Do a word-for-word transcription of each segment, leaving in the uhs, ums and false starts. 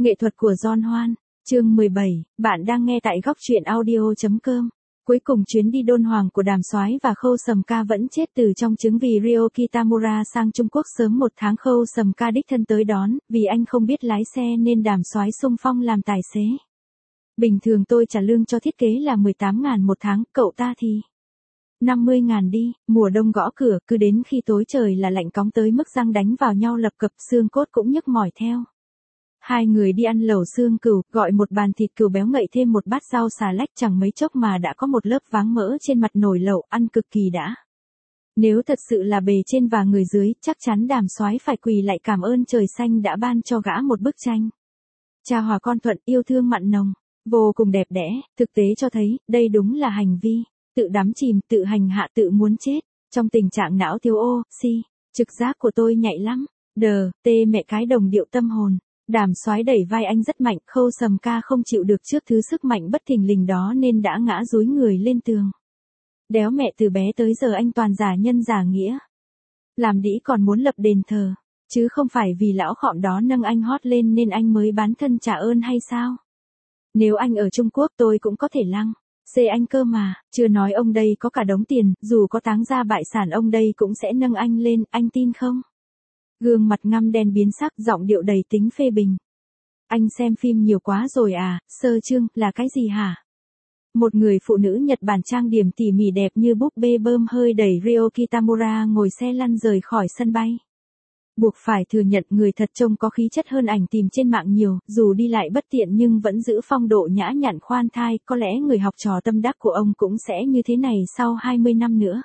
Nghệ thuật của John Hoan, chương mười bảy, bạn đang nghe tại góc truyện audio.com. Cuối cùng chuyến đi đôn hoàng của Đàm Soái và Khâu Sầm Ca vẫn chết từ trong trứng vì Ryo Kitamura sang Trung Quốc sớm một tháng. Khâu Sầm Ca đích thân tới đón, vì anh không biết lái xe nên Đàm Soái xung phong làm tài xế. Bình thường tôi trả lương cho thiết kế là mười tám ngàn một tháng, cậu ta thì năm mươi ngàn đi. Mùa đông gõ cửa, cứ đến khi tối trời là lạnh cóng tới mức răng đánh vào nhau lập cập, xương cốt cũng nhức mỏi theo. Hai người đi ăn lẩu xương cừu, gọi một bàn thịt cừu béo ngậy thêm một bát rau xà lách, chẳng mấy chốc mà đã có một lớp váng mỡ trên mặt nồi lẩu, ăn cực kỳ đã. Nếu thật sự là bề trên và người dưới, chắc chắn Đàm Soái phải quỳ lại cảm ơn trời xanh đã ban cho gã một bức tranh. Cha hòa con thuận, yêu thương mặn nồng, vô cùng đẹp đẽ. Thực tế cho thấy, đây đúng là hành vi tự đắm chìm, tự hành hạ, tự muốn chết. Trong tình trạng não thiếu oxy, trực giác của tôi nhạy lắm. Đờ, tê mẹ cái đồng điệu tâm hồn. Đàm Soái đẩy vai anh rất mạnh, Khâu Sầm Ca không chịu được trước thứ sức mạnh bất thình lình đó nên đã ngã dúi người lên tường. Đéo mẹ, từ bé tới giờ anh toàn giả nhân giả nghĩa. Làm đĩ còn muốn lập đền thờ, chứ không phải vì lão khọm đó nâng anh hót lên nên anh mới bán thân trả ơn hay sao? Nếu anh ở Trung Quốc tôi cũng có thể lăng xê anh cơ mà, chưa nói ông đây có cả đống tiền, dù có táng ra bại sản ông đây cũng sẽ nâng anh lên, anh tin không? Gương mặt ngăm đen biến sắc, giọng điệu đầy tính phê bình. Anh xem phim nhiều quá rồi à, Sơ Trương, là cái gì hả? Một người phụ nữ Nhật Bản trang điểm tỉ mỉ đẹp như búp bê bơm hơi đẩy Ryo Kitamura ngồi xe lăn rời khỏi sân bay. Buộc phải thừa nhận người thật trông có khí chất hơn ảnh tìm trên mạng nhiều, dù đi lại bất tiện nhưng vẫn giữ phong độ nhã nhặn khoan thai, có lẽ người học trò tâm đắc của ông cũng sẽ như thế này sau hai mươi năm nữa.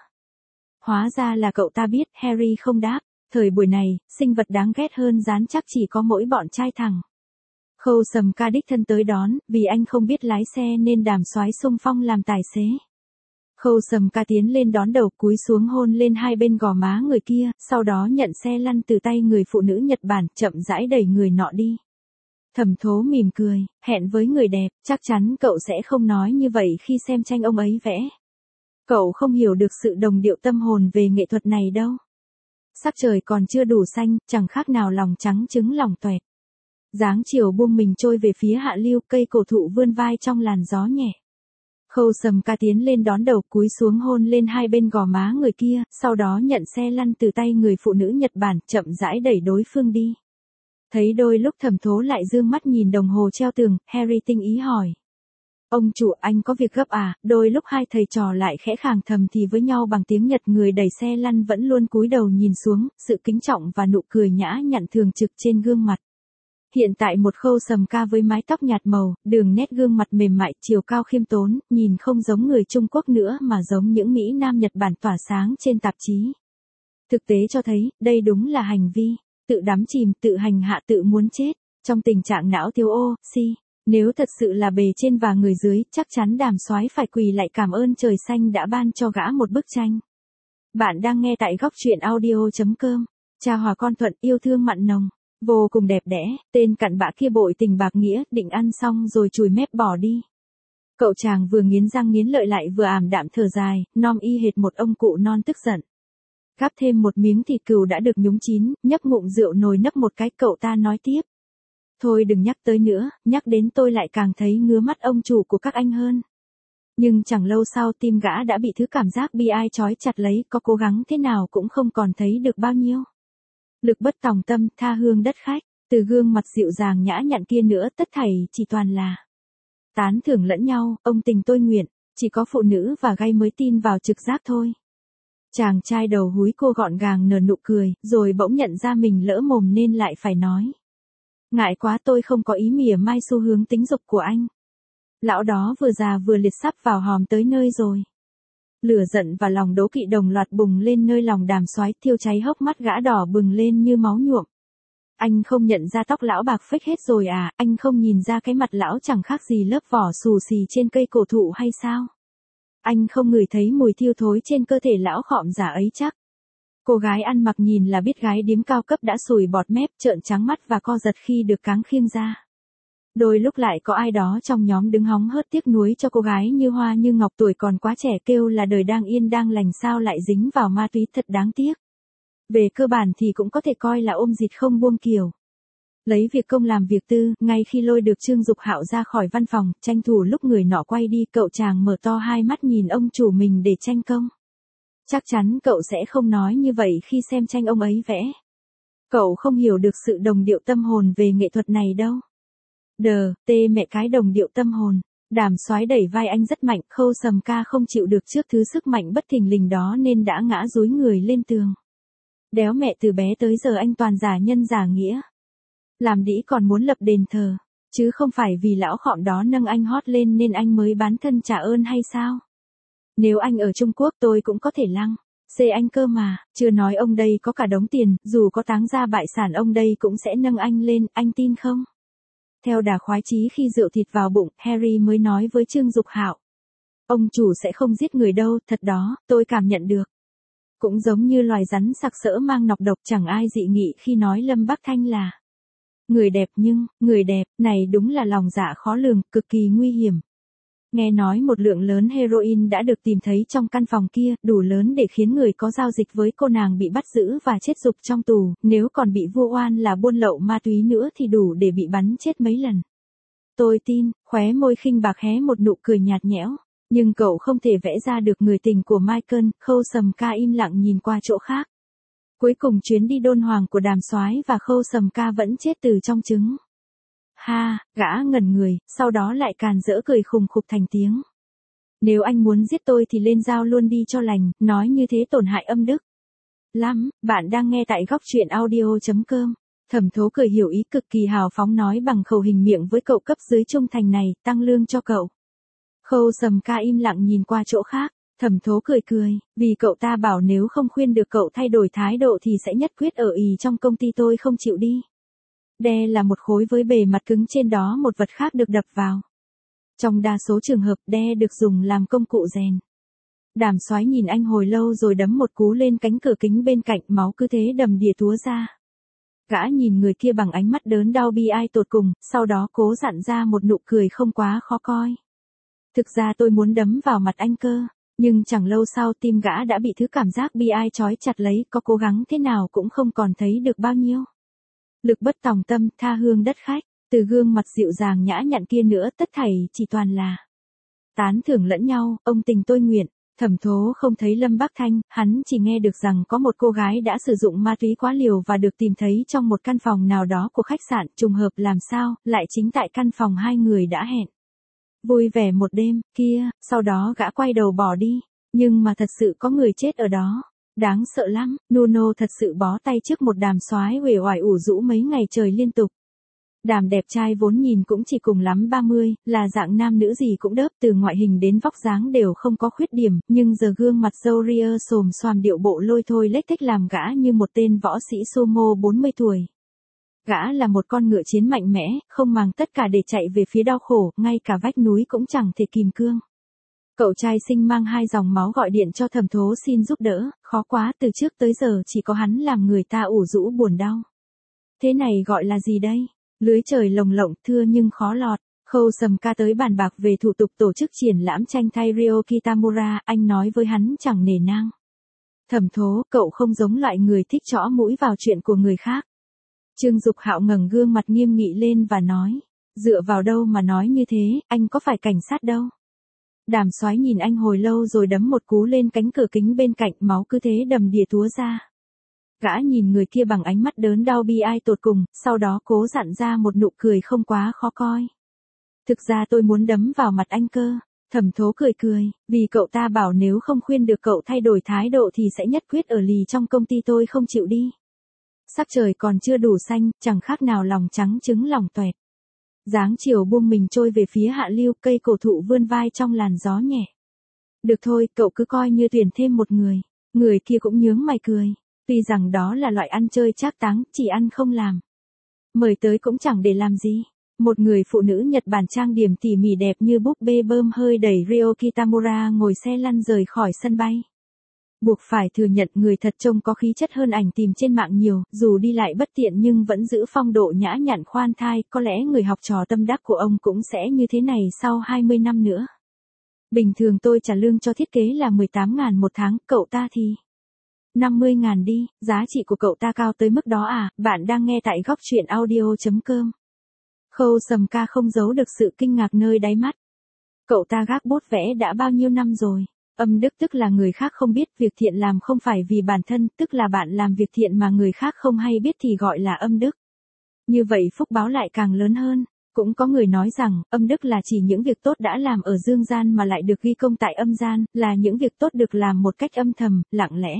Hóa ra là cậu ta biết, Harry không đáp. Thời buổi này, sinh vật đáng ghét hơn rán chắc chỉ có mỗi bọn trai thẳng. Khâu Sầm Ca đích thân tới đón, vì anh không biết lái xe nên Đàm Soái xung phong làm tài xế. Khâu Sầm Ca tiến lên đón đầu, cúi xuống hôn lên hai bên gò má người kia, sau đó nhận xe lăn từ tay người phụ nữ Nhật Bản, chậm rãi đẩy người nọ đi. Thẩm Thố mỉm cười, hẹn với người đẹp, chắc chắn cậu sẽ không nói như vậy khi xem tranh ông ấy vẽ. Cậu không hiểu được sự đồng điệu tâm hồn về nghệ thuật này đâu. Sắc trời còn chưa đủ xanh, chẳng khác nào lòng trắng trứng lòng toẹt. Dáng chiều buông mình trôi về phía hạ lưu, cây cổ thụ vươn vai trong làn gió nhẹ. Khâu Sầm Ca tiến lên đón đầu, cúi xuống hôn lên hai bên gò má người kia, sau đó nhận xe lăn từ tay người phụ nữ Nhật Bản, chậm rãi đẩy đối phương đi. Thấy đôi lúc Thẩm Thố lại dương mắt nhìn đồng hồ treo tường, Harry tinh ý hỏi. Ông chủ, anh có việc gấp à? Đôi lúc hai thầy trò lại khẽ khàng thầm thì với nhau bằng tiếng Nhật. Người đẩy xe lăn vẫn luôn cúi đầu nhìn xuống, sự kính trọng và nụ cười nhã nhặn thường trực trên gương mặt. Hiện tại một Khâu Sầm Ca với mái tóc nhạt màu, đường nét gương mặt mềm mại, chiều cao khiêm tốn, nhìn không giống người Trung Quốc nữa mà giống những Mỹ Nam Nhật Bản tỏa sáng trên tạp chí. Thực tế cho thấy, đây đúng là hành vi tự đắm chìm, tự hành hạ, tự muốn chết, trong tình trạng não thiếu oxy. Nếu thật sự là bề trên và người dưới, chắc chắn Đàm Soái phải quỳ lại cảm ơn trời xanh đã ban cho gã một bức tranh. Bạn đang nghe tại góc truyện audio.com. Cha hòa con thuận, yêu thương mặn nồng, vô cùng đẹp đẽ. Tên cặn bã kia bội tình bạc nghĩa, định ăn xong rồi chùi mép bỏ đi. Cậu chàng vừa nghiến răng nghiến lợi lại vừa ảm đạm thở dài, nom y hệt một ông cụ non tức giận. Gắp thêm một miếng thịt cừu đã được nhúng chín, nhấp ngụm rượu nồi nấc một cái, cậu ta nói tiếp. Thôi đừng nhắc tới nữa, nhắc đến tôi lại càng thấy ngứa mắt ông chủ của các anh hơn. Nhưng chẳng lâu sau tim gã đã bị thứ cảm giác bi ai trói chặt lấy, có cố gắng thế nào cũng không còn thấy được bao nhiêu. Lực bất tòng tâm, tha hương đất khách, từ gương mặt dịu dàng nhã nhặn kia nữa, tất thảy chỉ toàn là tán thưởng lẫn nhau, ông tình tôi nguyện, chỉ có phụ nữ và gay mới tin vào trực giác thôi. Chàng trai đầu húi cô gọn gàng nở nụ cười, rồi bỗng nhận ra mình lỡ mồm nên lại phải nói. Ngại quá, tôi không có ý mỉa mai xu hướng tính dục của anh. Lão đó vừa già vừa liệt sắp vào hòm tới nơi rồi. Lửa giận và lòng đố kỵ đồng loạt bùng lên nơi lòng Đàm Soái, thiêu cháy hốc mắt gã đỏ bừng lên như máu nhuộm. Anh không nhận ra tóc lão bạc phếch hết rồi à? Anh không nhìn ra cái mặt lão chẳng khác gì lớp vỏ xù xì trên cây cổ thụ hay sao? Anh không ngửi thấy mùi thiêu thối trên cơ thể lão khọm giả ấy chắc? Cô gái ăn mặc nhìn là biết gái điếm cao cấp đã sùi bọt mép, trợn trắng mắt và co giật khi được cáng khiêng ra. Đôi lúc lại có ai đó trong nhóm đứng hóng hớt tiếc nuối cho cô gái như hoa như ngọc tuổi còn quá trẻ, kêu là đời đang yên đang lành sao lại dính vào ma túy, thật đáng tiếc. Về cơ bản thì cũng có thể coi là ôm dịt không buông kiểu. Lấy việc công làm việc tư, ngay khi lôi được Trương Dục Hạo ra khỏi văn phòng, tranh thủ lúc người nọ quay đi, cậu chàng mở to hai mắt nhìn ông chủ mình để tranh công. Chắc chắn cậu sẽ không nói như vậy khi xem tranh ông ấy vẽ. Cậu không hiểu được sự đồng điệu tâm hồn về nghệ thuật này đâu. Đờ, tê mẹ cái đồng điệu tâm hồn. Đàm Soái đẩy vai anh rất mạnh, Khâu Sầm Ca không chịu được trước thứ sức mạnh bất thình lình đó nên đã ngã dúi người lên tường. Đéo mẹ, từ bé tới giờ anh toàn giả nhân giả nghĩa. Làm đĩ còn muốn lập đền thờ, chứ không phải vì lão khọm đó nâng anh hót lên nên anh mới bán thân trả ơn hay sao? Nếu anh ở Trung Quốc tôi cũng có thể lăng xê anh cơ mà, chưa nói ông đây có cả đống tiền, dù có táng ra bại sản ông đây cũng sẽ nâng anh lên, anh tin không? Theo đà khoái chí khi rượu thịt vào bụng, Harry mới nói với Trương Dục Hạo. Ông chủ sẽ không giết người đâu, thật đó, tôi cảm nhận được. Cũng giống như loài rắn sặc sỡ mang nọc độc, chẳng ai dị nghị khi nói Lâm Bắc Thanh là người đẹp, nhưng, người đẹp, này đúng là lòng dạ khó lường, cực kỳ nguy hiểm. Nghe nói một lượng lớn heroin đã được tìm thấy trong căn phòng kia, đủ lớn để khiến người có giao dịch với cô nàng bị bắt giữ và chết rục trong tù, nếu còn bị vu oan là buôn lậu ma túy nữa thì đủ để bị bắn chết mấy lần. Tôi tin, khóe môi khinh bạc hé một nụ cười nhạt nhẽo, nhưng cậu không thể vẽ ra được người tình của Michael. Khâu Sầm Ca im lặng nhìn qua chỗ khác. Cuối cùng chuyến đi đôn hoàng của Đàm Soái và Khâu Sầm Ca vẫn chết từ trong trứng. Ha, gã ngẩn người, sau đó lại càn rỡ cười khùng khục thành tiếng. Nếu anh muốn giết tôi thì lên dao luôn đi cho lành, nói như thế tổn hại âm đức lắm. Bạn đang nghe tại góc truyện audio chấm com. Thẩm Thố cười hiểu ý, cực kỳ hào phóng nói bằng khẩu hình miệng với cậu cấp dưới trung thành này, tăng lương cho cậu. Khâu Sầm Ca im lặng nhìn qua chỗ khác. Thẩm Thố cười cười, vì cậu ta bảo nếu không khuyên được cậu thay đổi thái độ thì sẽ nhất quyết ở ì trong công ty tôi không chịu đi. Đe là một khối với bề mặt cứng, trên đó một vật khác được đập vào. Trong đa số trường hợp, đe được dùng làm công cụ rèn. Đàm Soái nhìn anh hồi lâu rồi đấm một cú lên cánh cửa kính bên cạnh, máu cứ thế đầm đìa túa ra. Gã nhìn người kia bằng ánh mắt đớn đau bi ai tột cùng, sau đó cố dặn ra một nụ cười không quá khó coi. Thực ra tôi muốn đấm vào mặt anh cơ, nhưng chẳng lâu sau tim gã đã bị thứ cảm giác bi ai trói chặt lấy, có cố gắng thế nào cũng không còn thấy được bao nhiêu. Lực bất tòng tâm, tha hương đất khách, từ gương mặt dịu dàng nhã nhặn kia nữa, tất thảy chỉ toàn là tán thưởng lẫn nhau, ông tình tôi nguyện. Thẩm Thố không thấy Lâm Bắc Thanh, hắn chỉ nghe được rằng có một cô gái đã sử dụng ma túy quá liều và được tìm thấy trong một căn phòng nào đó của khách sạn, trùng hợp làm sao, lại chính tại căn phòng hai người đã hẹn vui vẻ một đêm kia. Sau đó gã quay đầu bỏ đi, nhưng mà thật sự có người chết ở đó. Đáng sợ lắm, Nuno thật sự bó tay trước một Đàm Soái uể oải ủ rũ mấy ngày trời liên tục. Đàm đẹp trai vốn nhìn cũng chỉ cùng lắm ba mươi, là dạng nam nữ gì cũng đớp, từ ngoại hình đến vóc dáng đều không có khuyết điểm, nhưng giờ gương mặt râu ria xồm xoàm, điệu bộ lôi thôi lếch thếch làm gã như một tên võ sĩ sumo bốn mươi tuổi. Gã là một con ngựa chiến mạnh mẽ, không màng tất cả để chạy về phía đau khổ, ngay cả vách núi cũng chẳng thể kìm cương. Cậu trai xinh mang hai dòng máu gọi điện cho Thẩm Thố xin giúp đỡ, khó quá, từ trước tới giờ chỉ có hắn làm người ta ủ rũ buồn đau. Thế này gọi là gì đây? Lưới trời lồng lộng, thưa nhưng khó lọt. Khâu Sầm Ca tới bàn bạc về thủ tục tổ chức triển lãm tranh thay Ryo Kitamura, anh nói với hắn chẳng nể nang. Thẩm Thố, cậu không giống loại người thích chõ mũi vào chuyện của người khác. Trương Dục Hạo ngẩng gương mặt nghiêm nghị lên và nói, dựa vào đâu mà nói như thế, anh có phải cảnh sát đâu. Đàm Soái nhìn anh hồi lâu rồi đấm một cú lên cánh cửa kính bên cạnh, máu cứ thế đầm đìa túa ra. Gã nhìn người kia bằng ánh mắt đớn đau bi ai tột cùng, sau đó cố dặn ra một nụ cười không quá khó coi. Thực ra tôi muốn đấm vào mặt anh cơ. Thẩm Thố cười cười, vì cậu ta bảo nếu không khuyên được cậu thay đổi thái độ thì sẽ nhất quyết ở lì trong công ty tôi không chịu đi. Sắc trời còn chưa đủ xanh, chẳng khác nào lòng trắng trứng lòng toẹt. Dáng chiều buông mình trôi về phía hạ lưu, cây cổ thụ vươn vai trong làn gió nhẹ. Được thôi, cậu cứ coi như tuyển thêm một người. Người kia cũng nhướng mày cười. Tuy rằng đó là loại ăn chơi trác táng, chỉ ăn không làm. Mời tới cũng chẳng để làm gì. Một người phụ nữ Nhật Bản trang điểm tỉ mỉ đẹp như búp bê bơm hơi đẩy Ryo Kitamura ngồi xe lăn rời khỏi sân bay. Buộc phải thừa nhận người thật trông có khí chất hơn ảnh tìm trên mạng nhiều, dù đi lại bất tiện nhưng vẫn giữ phong độ nhã nhặn khoan thai, có lẽ người học trò tâm đắc của ông cũng sẽ như thế này sau hai mươi năm nữa. Bình thường tôi trả lương cho thiết kế là mười tám ngàn một tháng, cậu ta thì năm mươi ngàn đi, giá trị của cậu ta cao tới mức đó à? Bạn đang nghe tại góc truyện audio.com. Khâu Sầm Ca không giấu được sự kinh ngạc nơi đáy mắt. Cậu ta gác bút vẽ đã bao nhiêu năm rồi? Âm đức tức là người khác không biết, việc thiện làm không phải vì bản thân, tức là bạn làm việc thiện mà người khác không hay biết thì gọi là âm đức. Như vậy phúc báo lại càng lớn hơn. Cũng có người nói rằng, âm đức là chỉ những việc tốt đã làm ở dương gian mà lại được ghi công tại âm gian, là những việc tốt được làm một cách âm thầm, lặng lẽ.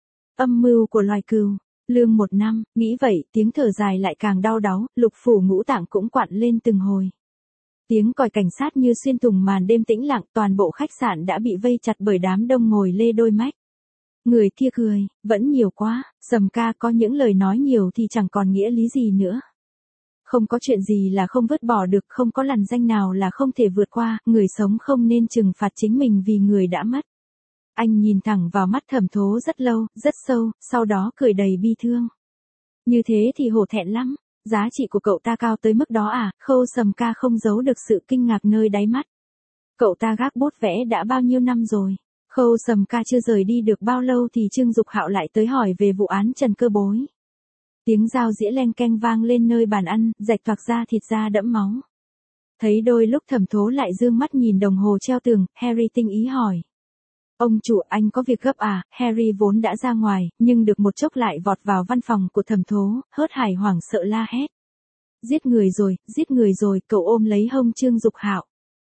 Âm mưu của loài cừu. Lương một năm, nghĩ vậy, tiếng thở dài lại càng đau đáu, lục phủ ngũ tạng cũng quặn lên từng hồi. Tiếng còi cảnh sát như xuyên thủng màn đêm tĩnh lặng, toàn bộ khách sạn đã bị vây chặt bởi đám đông ngồi lê đôi mách. Người kia cười, vẫn nhiều quá, Sầm Ca có những lời nói nhiều thì chẳng còn nghĩa lý gì nữa. Không có chuyện gì là không vứt bỏ được, không có lằn ranh nào là không thể vượt qua, người sống không nên trừng phạt chính mình vì người đã mất. Anh nhìn thẳng vào mắt Thẩm Thố rất lâu, rất sâu, sau đó cười đầy bi thương. Như thế thì hổ thẹn lắm, giá trị của cậu ta cao tới mức đó à? Khâu Sầm Ca không giấu được sự kinh ngạc nơi đáy mắt. Cậu ta gác bút vẽ đã bao nhiêu năm rồi? Khâu Sầm Ca chưa rời đi được bao lâu thì Trương Dục Hạo lại tới hỏi về vụ án Trần Cơ Bối. Tiếng dao dĩa leng keng vang lên nơi bàn ăn, rạch toạc ra thịt da đẫm máu. Thấy đôi lúc Thẩm Thố lại dương mắt nhìn đồng hồ treo tường, Harry tinh ý hỏi. Ông chủ, anh có việc gấp à? Harry vốn đã ra ngoài, nhưng được một chốc lại vọt vào văn phòng của Thẩm Thố, hớt hải hoảng sợ la hét. Giết người rồi, giết người rồi, cậu ôm lấy hông Trương Dục Hạo.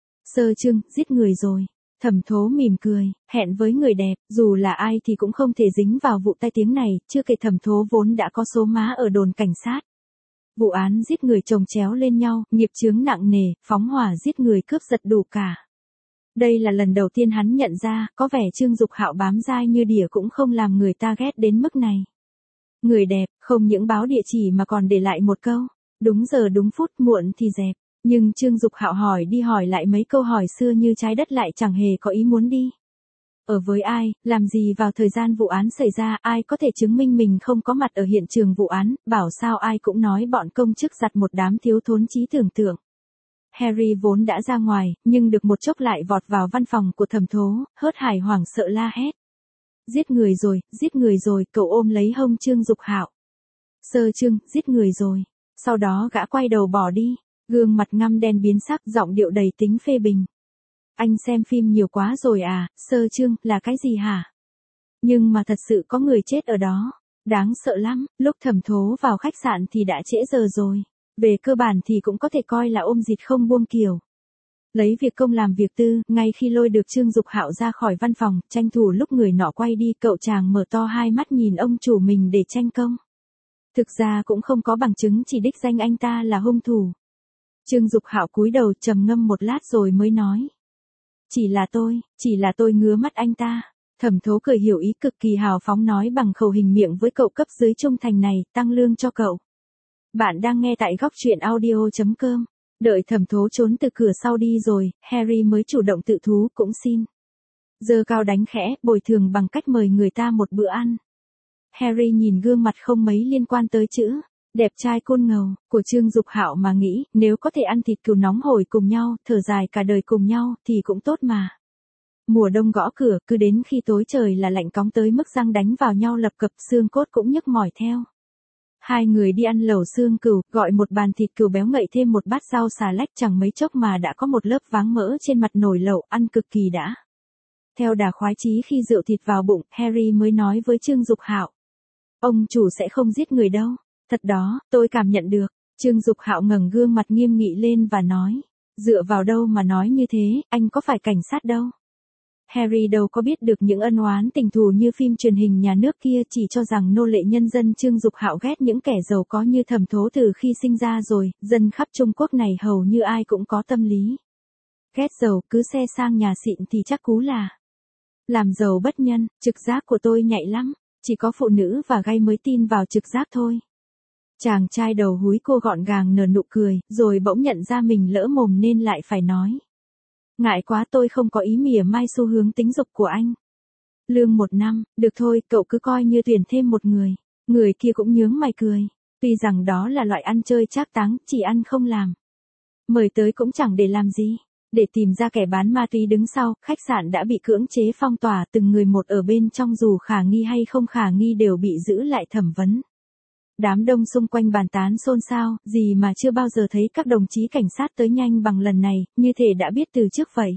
Sơ Trương, giết người rồi. Thẩm Thố mỉm cười, hẹn với người đẹp, dù là ai thì cũng không thể dính vào vụ tai tiếng này, chưa kể Thẩm Thố vốn đã có số má ở đồn cảnh sát. Vụ án giết người chồng chéo lên nhau, nghiệp chướng nặng nề, phóng hỏa giết người cướp giật đủ cả. Đây là lần đầu tiên hắn nhận ra, có vẻ Trương Dục Hạo bám dai như đỉa cũng không làm người ta ghét đến mức này. Người đẹp, không những báo địa chỉ mà còn để lại một câu, đúng giờ đúng phút, muộn thì dẹp. Nhưng Trương Dục Hạo hỏi đi hỏi lại mấy câu hỏi xưa như trái đất lại chẳng hề có ý muốn đi. Ở với ai, làm gì vào thời gian vụ án xảy ra, ai có thể chứng minh mình không có mặt ở hiện trường vụ án, bảo sao ai cũng nói bọn công chức giặt một đám thiếu thốn trí tưởng tượng. Harry vốn đã ra ngoài, nhưng được một chốc lại vọt vào văn phòng của Thẩm Thố, hớt hải hoảng sợ la hét. Giết người rồi, giết người rồi, cậu ôm lấy hông Trương Dục Hạo. Sơ Trương, giết người rồi. Sau đó gã quay đầu bỏ đi, gương mặt ngăm đen biến sắc, giọng điệu đầy tính phê bình. Anh xem phim nhiều quá rồi à? Sơ Trương, là cái gì hả? Nhưng mà thật sự có người chết ở đó. Đáng sợ lắm, lúc Thẩm Thố vào khách sạn thì đã trễ giờ rồi. Về cơ bản thì cũng có thể coi là ôm dịt không buông kiểu. Lấy việc công làm việc tư, ngay khi lôi được Trương Dục Hạo ra khỏi văn phòng, tranh thủ lúc người nọ quay đi, cậu chàng mở to hai mắt nhìn ông chủ mình để tranh công. Thực ra cũng không có bằng chứng chỉ đích danh anh ta là hung thủ. Trương Dục Hạo cúi đầu trầm ngâm một lát rồi mới nói. Chỉ là tôi, chỉ là tôi ngứa mắt anh ta. Thẩm Thố cười hiểu ý, cực kỳ hào phóng nói bằng khẩu hình miệng với cậu cấp dưới trung thành này, tăng lương cho cậu. Bạn đang nghe tại góc truyện audio.com. Đợi Thẩm Thố trốn từ cửa sau đi rồi, Harry mới chủ động tự thú cũng xin. Giơ cao đánh khẽ, bồi thường bằng cách mời người ta một bữa ăn. Harry nhìn gương mặt không mấy liên quan tới chữ đẹp trai côn ngầu của Trương Dục Hạo mà nghĩ, nếu có thể ăn thịt cừu nóng hổi cùng nhau, thở dài cả đời cùng nhau, thì cũng tốt mà. Mùa đông gõ cửa, cứ đến khi tối trời là lạnh cóng tới mức răng đánh vào nhau lập cập, xương cốt cũng nhức mỏi theo. Hai người đi ăn lẩu xương cừu, gọi một bàn thịt cừu béo ngậy thêm một bát rau xà lách, chẳng mấy chốc mà đã có một lớp váng mỡ trên mặt nồi lẩu, ăn cực kỳ đã. Theo đà khoái chí khi rượu thịt vào bụng, Harry mới nói với Trương Dục Hạo. Ông chủ sẽ không giết người đâu. Thật đó, tôi cảm nhận được. Trương Dục Hạo ngẩng gương mặt nghiêm nghị lên và nói. Dựa vào đâu mà nói như thế, anh có phải cảnh sát đâu. Harry đâu có biết được những ân oán tình thù như phim truyền hình nhà nước kia, chỉ cho rằng nô lệ nhân dân. Trương Dục Hạo ghét những kẻ giàu có như Thẩm Thố từ khi sinh ra rồi, dân khắp Trung Quốc này hầu như ai cũng có tâm lý. Ghét giàu, cứ xe sang nhà xịn thì chắc cú là. Làm giàu bất nhân, trực giác của tôi nhạy lắm, chỉ có phụ nữ và gay mới tin vào trực giác thôi. Chàng trai đầu húi cô gọn gàng nở nụ cười, rồi bỗng nhận ra mình lỡ mồm nên lại phải nói. Ngại quá, tôi không có ý mỉa mai xu hướng tính dục của anh. Lương một năm, được thôi, cậu cứ coi như tuyển thêm một người. Người kia cũng nhướng mày cười. Tuy rằng đó là loại ăn chơi trác táng, chỉ ăn không làm. Mời tới cũng chẳng để làm gì. Để tìm ra kẻ bán ma túy đứng sau, khách sạn đã bị cưỡng chế phong tỏa, từng người một ở bên trong dù khả nghi hay không khả nghi đều bị giữ lại thẩm vấn. Đám đông xung quanh bàn tán xôn xao, gì mà chưa bao giờ thấy các đồng chí cảnh sát tới nhanh bằng lần này, như thể đã biết từ trước vậy.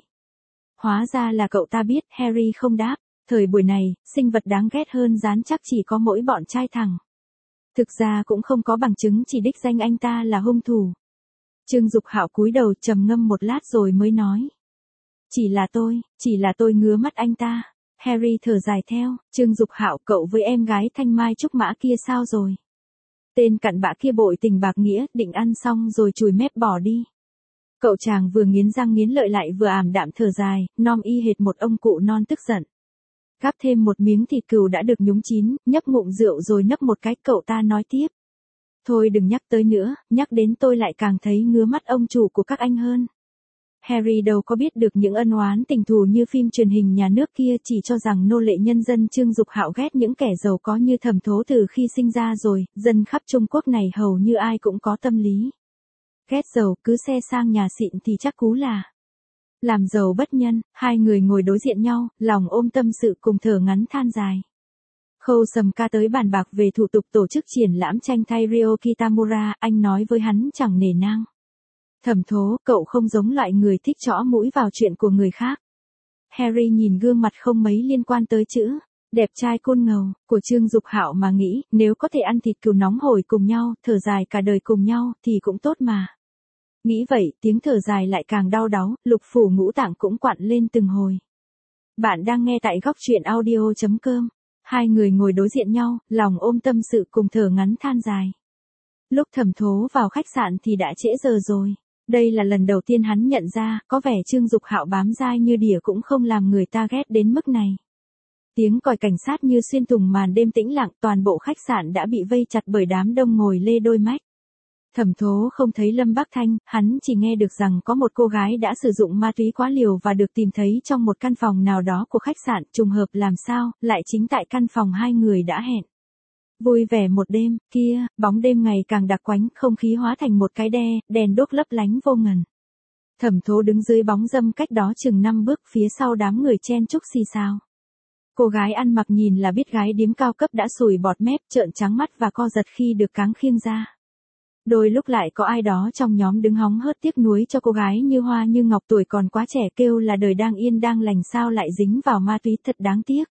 Hóa ra là cậu ta biết, Harry không đáp. Thời buổi này, sinh vật đáng ghét hơn rán chắc chỉ có mỗi bọn trai thẳng. Thực ra cũng không có bằng chứng chỉ đích danh anh ta là hung thủ. Trương Dục Hạo cúi đầu trầm ngâm một lát rồi mới nói. Chỉ là tôi, chỉ là tôi ngứa mắt anh ta. Harry thở dài theo, Trương Dục Hạo, cậu với em gái Thanh Mai Trúc Mã kia sao rồi? Tên cặn bã kia bội tình bạc nghĩa, định ăn xong rồi chùi mép bỏ đi. Cậu chàng vừa nghiến răng nghiến lợi lại vừa ảm đạm thở dài, nom y hệt một ông cụ non tức giận. Gắp thêm một miếng thịt cừu đã được nhúng chín, nhấp ngụm rượu rồi nấp một cái, cậu ta nói tiếp. Thôi đừng nhắc tới nữa, nhắc đến tôi lại càng thấy ngứa mắt ông chủ của các anh hơn. Harry đâu có biết được những ân oán tình thù như phim truyền hình nhà nước kia, chỉ cho rằng nô lệ nhân dân Trương Dục Hạo ghét những kẻ giàu có như Thẩm Thố từ khi sinh ra rồi, dân khắp Trung Quốc này hầu như ai cũng có tâm lý. Ghét giàu, cứ xe sang nhà xịn thì chắc cú là. Làm giàu bất nhân, hai người ngồi đối diện nhau, lòng ôm tâm sự cùng thở ngắn than dài. Khâu Sầm Ca tới bàn bạc về thủ tục tổ chức triển lãm tranh thay Ryo Kitamura, anh nói với hắn chẳng nể nang. Thẩm Thố, cậu không giống loại người thích chõ mũi vào chuyện của người khác. Harry nhìn gương mặt không mấy liên quan tới chữ, đẹp trai côn ngầu, của Trương Dục Hạo mà nghĩ, nếu có thể ăn thịt cừu nóng hổi cùng nhau, thở dài cả đời cùng nhau, thì cũng tốt mà. Nghĩ vậy, tiếng thở dài lại càng đau đáu, lục phủ ngũ tạng cũng quặn lên từng hồi. Bạn đang nghe tại góc truyện audio chấm com. Hai người ngồi đối diện nhau, lòng ôm tâm sự cùng thở ngắn than dài. Lúc Thẩm Thố vào khách sạn thì đã trễ giờ rồi. Đây là lần đầu tiên hắn nhận ra, có vẻ Trương Dục Hạo bám dai như đỉa cũng không làm người ta ghét đến mức này. Tiếng còi cảnh sát như xuyên thủng màn đêm tĩnh lặng, toàn bộ khách sạn đã bị vây chặt bởi đám đông ngồi lê đôi mách. Thẩm Thố không thấy Lâm Bắc Thanh, hắn chỉ nghe được rằng có một cô gái đã sử dụng ma túy quá liều và được tìm thấy trong một căn phòng nào đó của khách sạn, trùng hợp làm sao, lại chính tại căn phòng hai người đã hẹn. Vui vẻ một đêm, kia, bóng đêm ngày càng đặc quánh, không khí hóa thành một cái đe, đèn đuốc lấp lánh vô ngần. Thẩm Thố đứng dưới bóng râm cách đó chừng năm bước, phía sau đám người chen chúc xì xào. Cô gái ăn mặc nhìn là biết gái điếm cao cấp đã sùi bọt mép, trợn trắng mắt và co giật khi được cáng khiêng ra. Đôi lúc lại có ai đó trong nhóm đứng hóng hớt tiếc nuối cho cô gái như hoa như ngọc tuổi còn quá trẻ, kêu là đời đang yên đang lành sao lại dính vào ma túy, thật đáng tiếc.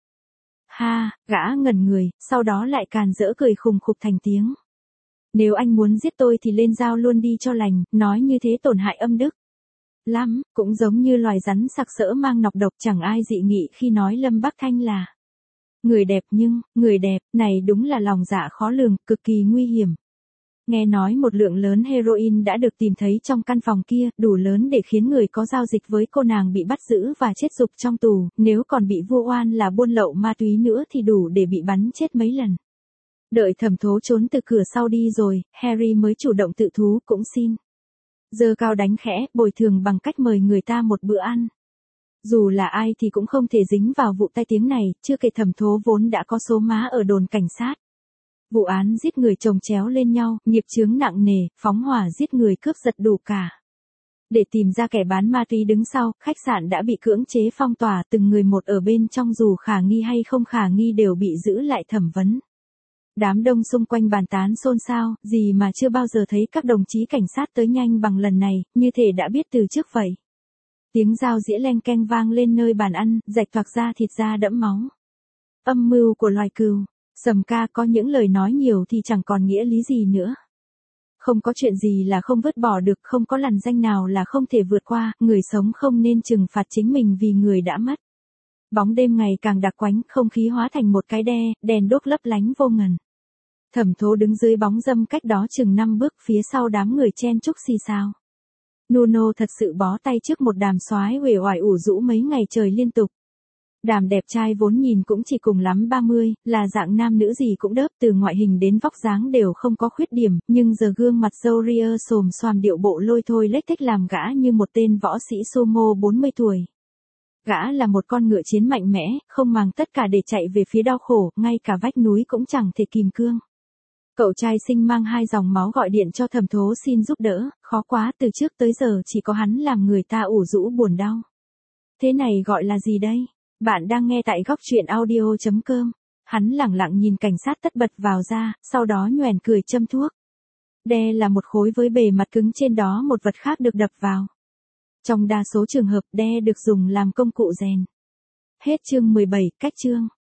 Ha, gã ngẩn người, sau đó lại càn rỡ cười khùng khục thành tiếng. Nếu anh muốn giết tôi thì lên dao luôn đi cho lành, nói như thế tổn hại âm đức lắm, cũng giống như loài rắn sặc sỡ mang nọc độc, chẳng ai dị nghị khi nói Lâm Bắc Thanh là người đẹp, nhưng, người đẹp, này đúng là lòng dạ khó lường, cực kỳ nguy hiểm. Nghe nói một lượng lớn heroin đã được tìm thấy trong căn phòng kia, đủ lớn để khiến người có giao dịch với cô nàng bị bắt giữ và chết rục trong tù, nếu còn bị vu oan là buôn lậu ma túy nữa thì đủ để bị bắn chết mấy lần. Đợi Thẩm Thố trốn từ cửa sau đi rồi, Harry mới chủ động tự thú cũng xin. Giơ cao đánh khẽ, bồi thường bằng cách mời người ta một bữa ăn. Dù là ai thì cũng không thể dính vào vụ tai tiếng này, chưa kể Thẩm Thố vốn đã có số má ở đồn cảnh sát. Vụ án giết người chồng chéo lên nhau, nghiệp chướng nặng nề, phóng hỏa giết người cướp giật đủ cả. Để tìm ra kẻ bán ma túy đứng sau, khách sạn đã bị cưỡng chế phong tỏa, từng người một ở bên trong dù khả nghi hay không khả nghi đều bị giữ lại thẩm vấn. Đám đông xung quanh bàn tán xôn xao, gì mà chưa bao giờ thấy các đồng chí cảnh sát tới nhanh bằng lần này, như thể đã biết từ trước vậy. Tiếng dao dĩa leng keng vang lên nơi bàn ăn, rạch toạc ra thịt da đẫm máu. Âm mưu của loài cừu. Sầm Ca có những lời nói nhiều thì chẳng còn nghĩa lý gì nữa. Không có chuyện gì là không vứt bỏ được, không có lằn ranh nào là không thể vượt qua, người sống không nên trừng phạt chính mình vì người đã mất. Bóng đêm ngày càng đặc quánh, không khí hóa thành một cái đe, đèn đuốc lấp lánh vô ngần. Thẩm Thố đứng dưới bóng râm cách đó chừng năm bước, phía sau đám người chen chúc xì xào. Nuno thật sự bó tay trước một đàm soái uể oải ủ rũ mấy ngày trời liên tục. Đàm đẹp trai vốn nhìn cũng chỉ cùng lắm ba mươi, là dạng nam nữ gì cũng đớp, từ ngoại hình đến vóc dáng đều không có khuyết điểm, nhưng giờ gương mặt râu ria xồm xoàm điệu bộ lôi thôi lếch thếch làm gã như một tên võ sĩ sumo bốn mươi tuổi. Gã là một con ngựa chiến mạnh mẽ, không màng tất cả để chạy về phía đau khổ, ngay cả vách núi cũng chẳng thể kìm cương. Cậu trai sinh mang hai dòng máu gọi điện cho Thẩm Thố xin giúp đỡ, khó quá, từ trước tới giờ chỉ có hắn làm người ta ủ rũ buồn đau. Thế này gọi là gì đây? Bạn đang nghe tại góc truyện audio.com. Hắn lẳng lặng nhìn cảnh sát tất bật vào ra, sau đó nhoẻn cười châm thuốc. Đe là một khối với bề mặt cứng, trên đó một vật khác được đập vào. Trong đa số trường hợp, đe được dùng làm công cụ rèn. Hết chương mười bảy, cách chương.